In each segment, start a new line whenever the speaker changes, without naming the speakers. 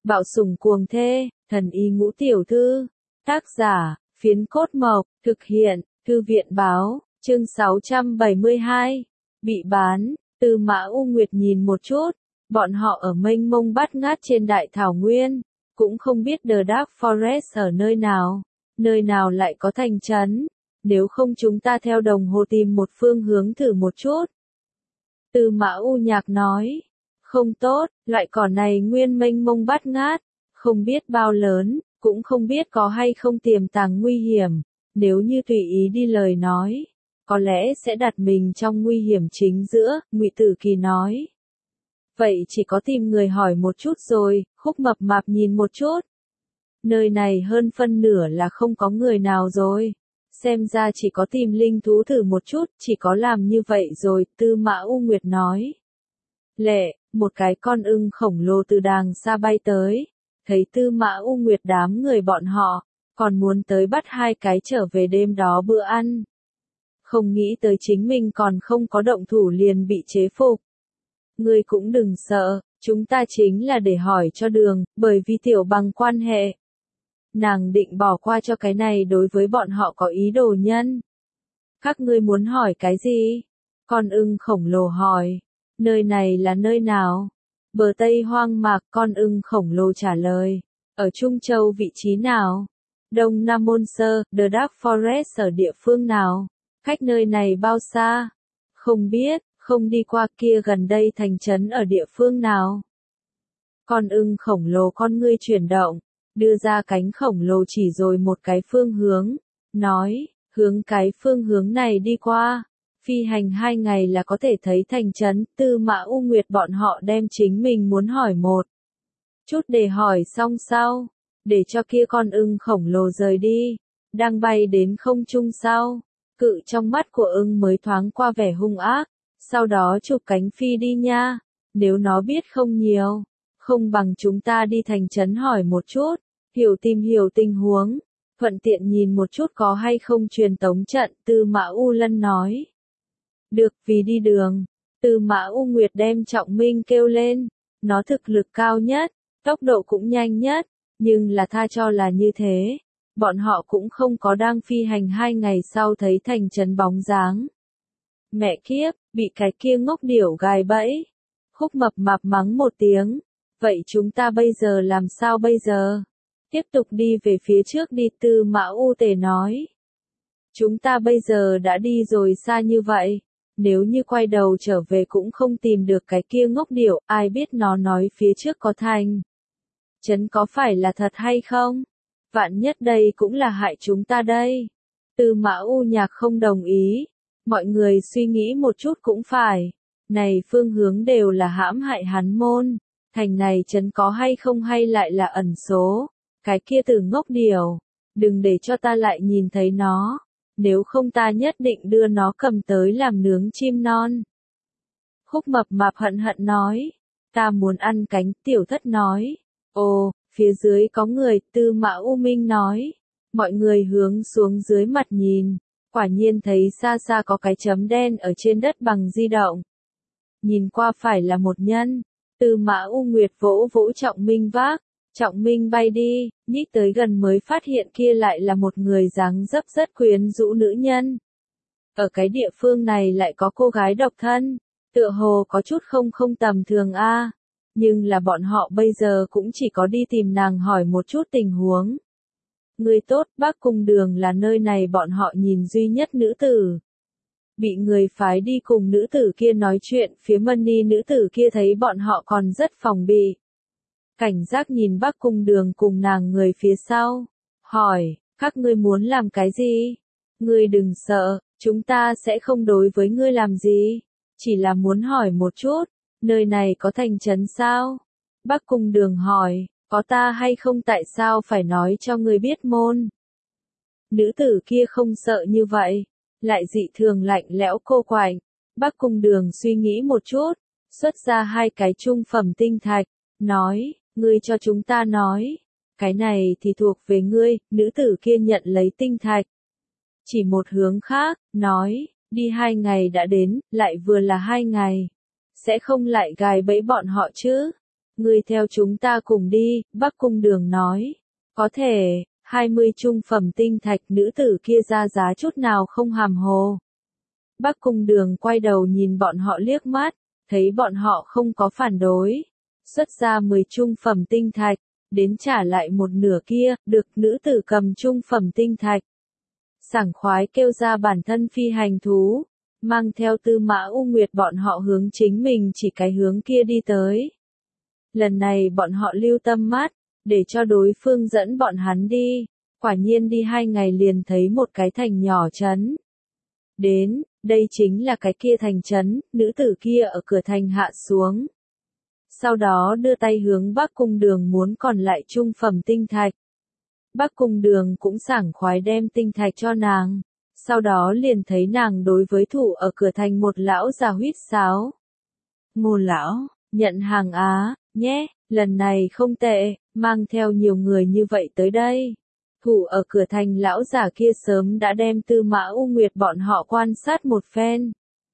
Bạo sủng cuồng thê, thần y ngũ tiểu thư. Tác giả, Phiến Cốt Mộc, thực hiện, Thư viện báo, chương 672. Bị bán, Tư Mã U Nguyệt nhìn một chút, bọn họ ở mênh mông bát ngát trên đại thảo nguyên, cũng không biết The Dark Forest ở nơi nào lại có thành trấn, nếu không chúng ta theo đồng hồ tìm một phương hướng thử một chút. Tư Mã U Nhạc nói, không tốt, loại cỏ này nguyên mênh mông bát ngát, không biết bao lớn, cũng không biết có hay không tiềm tàng nguy hiểm, nếu như tùy ý đi lời nói, có lẽ sẽ đặt mình trong nguy hiểm chính giữa, Ngụy Tử Kỳ nói. Vậy chỉ có tìm người hỏi một chút rồi, Khúc Mập Mạp nhìn một chút. Nơi này hơn phân nửa là không có người nào rồi. Xem ra chỉ có tìm linh thú thử một chút, chỉ có làm như vậy rồi, Tư Mã U Nguyệt nói. Lệ, một cái con ưng khổng lồ từ đàng xa bay tới, thấy Tư Mã U Nguyệt đám người bọn họ, còn muốn tới bắt hai cái trở về đêm đó bữa ăn. Không nghĩ tới chính mình còn không có động thủ liền bị chế phục. Ngươi cũng đừng sợ, chúng ta chính là để hỏi cho đường, bởi vì tiểu bằng quan hệ. Nàng định bỏ qua cho cái này đối với bọn họ có ý đồ nhân. Các ngươi muốn hỏi cái gì? Con ưng khổng lồ hỏi. Nơi này là nơi nào? Bờ Tây hoang mạc, con ưng khổng lồ trả lời. Ở Trung Châu vị trí nào? Đông Nam Môn Sơ, The Dark Forest ở địa phương nào? Cách nơi này bao xa? Không biết, không đi qua kia gần đây thành trấn ở địa phương nào? Con ưng khổng lồ con ngươi chuyển động, đưa ra cánh khổng lồ chỉ rồi một cái phương hướng, nói, hướng cái phương hướng này đi qua. Phi hành 2 ngày là có thể thấy thành trấn. Tư Mã U Nguyệt bọn họ đem chính mình muốn hỏi một chút để hỏi xong sau, để cho kia con ưng khổng lồ rời đi, đang bay đến không trung sau, cự trong mắt của ưng mới thoáng qua vẻ hung ác, sau đó chụp cánh phi đi nha, nếu nó biết không nhiều, không bằng chúng ta đi thành trấn hỏi một chút, tìm hiểu tình huống, thuận tiện nhìn một chút có hay không truyền tống trận. Tư Mã U Lân nói. Được, vì đi đường, Tư Mã U Nguyệt đem Trọng Minh kêu lên, nó thực lực cao nhất, tốc độ cũng nhanh nhất, nhưng là tha cho là như thế, bọn họ cũng không có đang phi hành 2 ngày sau thấy thành trấn bóng dáng. Mẹ kiếp, bị cái kia ngốc điểu gài bẫy. Khúc Mập Mạp mắng một tiếng, vậy chúng ta bây giờ làm sao bây giờ? Tiếp tục đi về phía trước đi. Tư Mã U Tề nói. Chúng ta bây giờ đã đi rồi xa như vậy, nếu như quay đầu trở về cũng không tìm được cái kia ngốc điểu, ai biết nó nói phía trước có thành trấn có phải là thật hay không? Vạn nhất đây cũng là hại chúng ta đây. Tư Mã U Nhạc không đồng ý. Mọi người suy nghĩ một chút cũng phải. Này phương hướng đều là hãm hại hắn môn. Thành này trấn có hay không hay lại là ẩn số. Cái kia từ ngốc điểu. Đừng để cho ta lại nhìn thấy nó. Nếu không ta nhất định đưa nó cầm tới làm nướng chim non. Khúc Mập Mạp hận hận nói. Ta muốn ăn cánh. Tiểu Thất nói. Ồ, phía dưới có người. Tư Mã U Minh nói. Mọi người hướng xuống dưới mặt nhìn. Quả nhiên thấy xa xa có cái chấm đen ở trên đất bằng di động. Nhìn qua phải là một nhân. Tư Mã U Nguyệt vỗ vỗ Trọng Minh vác. Trọng Minh bay đi, nhích tới gần mới phát hiện kia lại là một người dáng dấp rất quyến rũ nữ nhân. Ở cái địa phương này lại có cô gái độc thân, tựa hồ có chút không tầm thường a. Nhưng là bọn họ bây giờ cũng chỉ có đi tìm nàng hỏi một chút tình huống. Người tốt, Bắc Cung Đường là nơi này bọn họ nhìn duy nhất nữ tử. Bị người phái đi cùng nữ tử kia nói chuyện, phía Mân Ni nữ tử kia thấy bọn họ còn rất phòng bị. Cảnh giác nhìn Bắc Cung Đường cùng nàng người phía sau, hỏi, các ngươi muốn làm cái gì? Ngươi đừng sợ, chúng ta sẽ không đối với ngươi làm gì, chỉ là muốn hỏi một chút, nơi này có thành trấn sao? Bắc Cung Đường hỏi, có ta hay không tại sao phải nói cho ngươi biết môn? Nữ tử kia không sợ như vậy, lại dị thường lạnh lẽo cô quạnh. Bắc Cung Đường suy nghĩ một chút, xuất ra 2 cái trung phẩm tinh thạch, nói, ngươi cho chúng ta nói, cái này thì thuộc về ngươi. Nữ tử kia nhận lấy tinh thạch. Chỉ một hướng khác, nói, đi 2 ngày đã đến, lại vừa là 2 ngày. Sẽ không lại gài bẫy bọn họ chứ? Ngươi theo chúng ta cùng đi, Bắc Cung Đường nói. Có thể, 20 trung phẩm tinh thạch, nữ tử kia ra giá chút nào không hàm hồ. Bắc Cung Đường quay đầu nhìn bọn họ liếc mắt, thấy bọn họ không có phản đối. Xuất ra 10 trung phẩm tinh thạch, đến trả lại một nửa kia, được nữ tử cầm trung phẩm tinh thạch. Sảng khoái kêu ra bản thân phi hành thú, mang theo Tư Mã U Nguyệt bọn họ hướng chính mình chỉ cái hướng kia đi tới. Lần này bọn họ lưu tâm mắt, để cho đối phương dẫn bọn hắn đi, quả nhiên đi 2 ngày liền thấy một cái thành nhỏ trấn. Đến, đây chính là cái kia thành trấn, nữ tử kia ở cửa thành hạ xuống. Sau đó đưa tay hướng Bắc Cung Đường muốn còn lại trung phẩm tinh thạch. Bắc Cung Đường cũng sảng khoái đem tinh thạch cho nàng, sau đó liền thấy nàng đối với thủ ở cửa thành một lão già huýt sáo. Ngô lão, nhận hàng á, nhé, lần này không tệ, mang theo nhiều người như vậy tới đây. Thủ ở cửa thành lão già kia sớm đã đem Tư Mã U Nguyệt bọn họ quan sát một phen.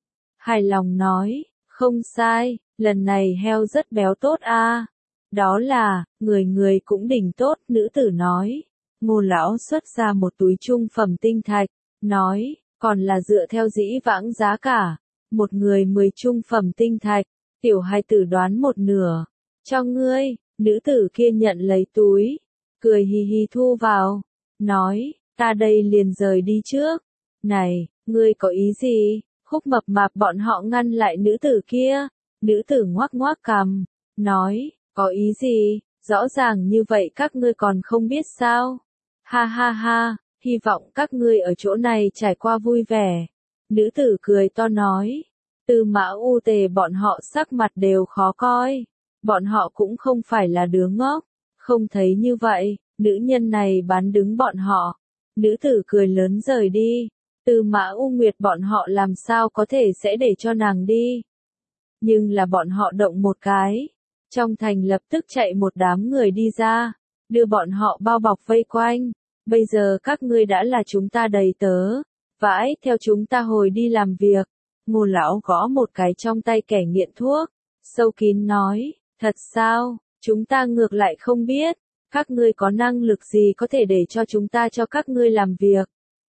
Hài lòng nói, không sai, lần này heo rất béo tốt a. Đó là, người người cũng đỉnh tốt, nữ tử nói. Ngô lão xuất ra một túi trung phẩm tinh thạch, nói, còn là dựa theo dĩ vãng giá cả, một người 10 trung phẩm tinh thạch, tiểu hài tử đoán một nửa, cho ngươi, nữ tử kia nhận lấy túi, cười hì hì thu vào, nói, ta đây liền rời đi trước, này, ngươi có ý gì? Khúc Mập Mạp bọn họ ngăn lại nữ tử kia, nữ tử ngoác ngoác cằm, nói, có ý gì, rõ ràng như vậy các ngươi còn không biết sao? Ha ha ha, hy vọng các ngươi ở chỗ này trải qua vui vẻ. Nữ tử cười to nói, Tư Mã U Tề bọn họ sắc mặt đều khó coi, bọn họ cũng không phải là đứa ngốc, không thấy như vậy, nữ nhân này bán đứng bọn họ. Nữ tử cười lớn rời đi, Tư Mã U Nguyệt bọn họ làm sao có thể sẽ để cho nàng đi. Nhưng là bọn họ động một cái, trong thành lập tức chạy một đám người đi ra, đưa bọn họ bao bọc vây quanh. Bây giờ các ngươi đã là chúng ta đầy tớ, vãi theo chúng ta hồi đi làm việc. Ngô lão gõ một cái trong tay kẻ nghiện thuốc, sâu kín nói, thật sao, chúng ta ngược lại không biết, các ngươi có năng lực gì có thể để cho chúng ta cho các ngươi làm việc.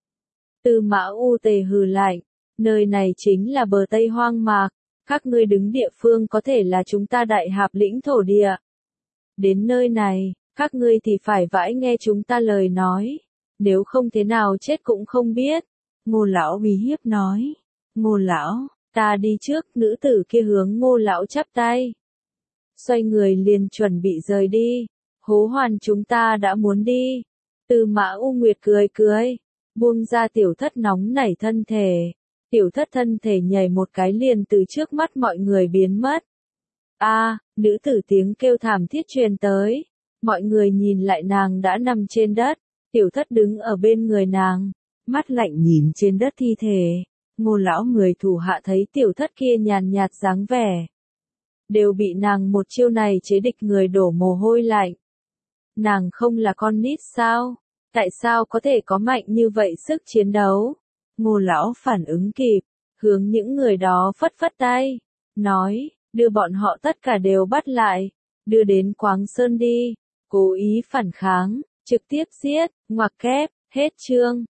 Tư Mã U Tề hừ lạnh, nơi này chính là bờ Tây hoang mạc, các ngươi đứng địa phương có thể là chúng ta Đại Hạp lĩnh thổ địa. Đến nơi này, các ngươi thì phải vãi nghe chúng ta lời nói, nếu không thế nào chết cũng không biết. Ngô lão uy hiếp nói, Ngô lão, ta đi trước, nữ tử kia hướng Ngô lão chắp tay. Xoay người liền chuẩn bị rời đi, Hố Hoàn chúng ta đã muốn đi. Tư Mã U Nguyệt cười cười, buông ra tiểu thất nóng nảy thân thể. Tiểu thất thân thể nhảy một cái liền từ trước mắt mọi người biến mất. A, nữ tử tiếng kêu thảm thiết truyền tới. Mọi người nhìn lại nàng đã nằm trên đất, tiểu thất đứng ở bên người nàng, mắt lạnh nhìn trên đất thi thể. Ngô lão người thủ hạ thấy tiểu thất kia nhàn nhạt dáng vẻ, đều bị nàng một chiêu này chế địch người đổ mồ hôi lạnh. Nàng không là con nít sao? Tại sao có thể có mạnh như vậy sức chiến đấu? Ngô lão phản ứng kịp, hướng những người đó phất phất tay, nói, đưa bọn họ tất cả đều bắt lại, đưa đến Quáng Sơn đi. Cố ý phản kháng, trực tiếp giết, ngoặc kép, hết chương.